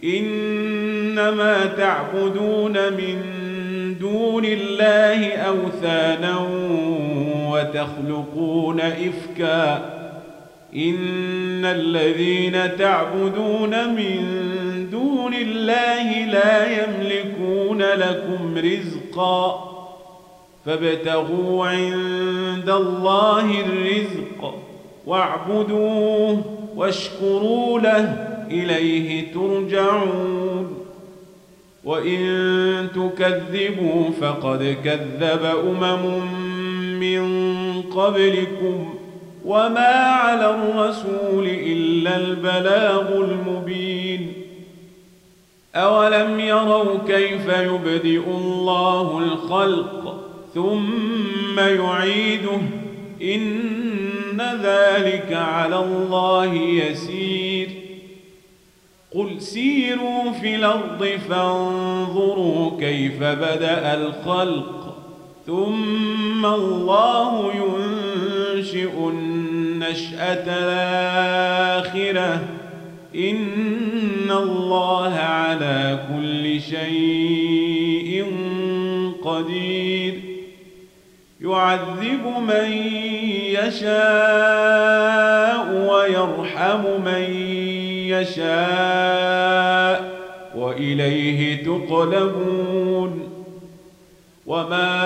إنما تعبدون من دون الله أوثانا وتخلقون إفكا إن الذين تعبدون من دون الله لا يملكون لكم رزقا فابتغوا عند الله الرزق واعبدوه واشكروا له إليه ترجعون وإن تكذبوا فقد كذب من قبلكم وما على الرسول إلا البلاغ المبين أولم يروا كيف يبدئ الله الخلق ثم يعيده إن ذلك على الله يسير قل سيروا في الأرض فانظروا كيف بدأ الخلق ثم الله ينشئ النشأة الآخرة إن الله على كل شيء قدير يعذب من يشاء ويرحم من يشاء وإليه تقلبون وما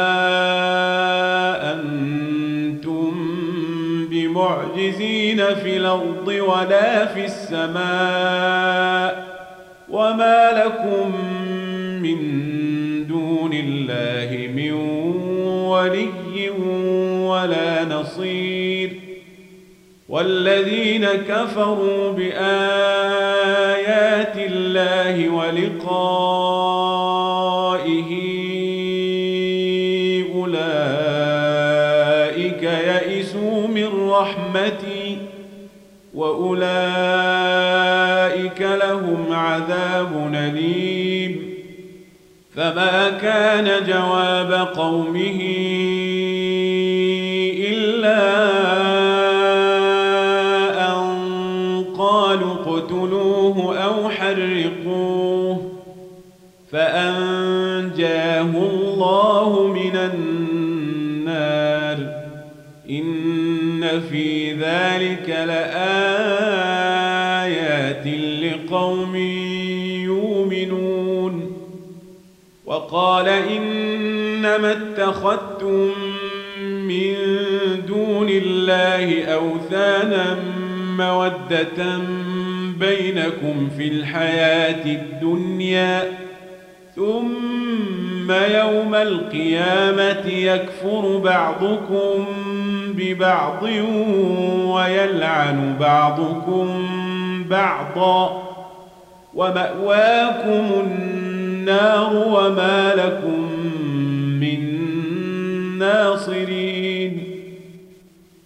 أنتم بمعجزين في الأرض ولا في السماء وما لكم من دون الله من ولي ولا نصير والذين كفروا بآيات الله ولقائه أولئك يئسوا من رحمتي وأولئك لهم عذاب أليم فما كان جواب قومه إلا أن قالوا اقتلوه أو حرقوه فأنجاه الله من النار إن في ذلك لآيات لقوم يؤمنون وقال إنما اتخذتم من دون الله أوثانا مودة بينكم في الحياة الدنيا ثم يوم القيامة يكفر بعضكم ببعض ويلعن بعضكم بعضا ومأواكم النار وما لكم من ناصرين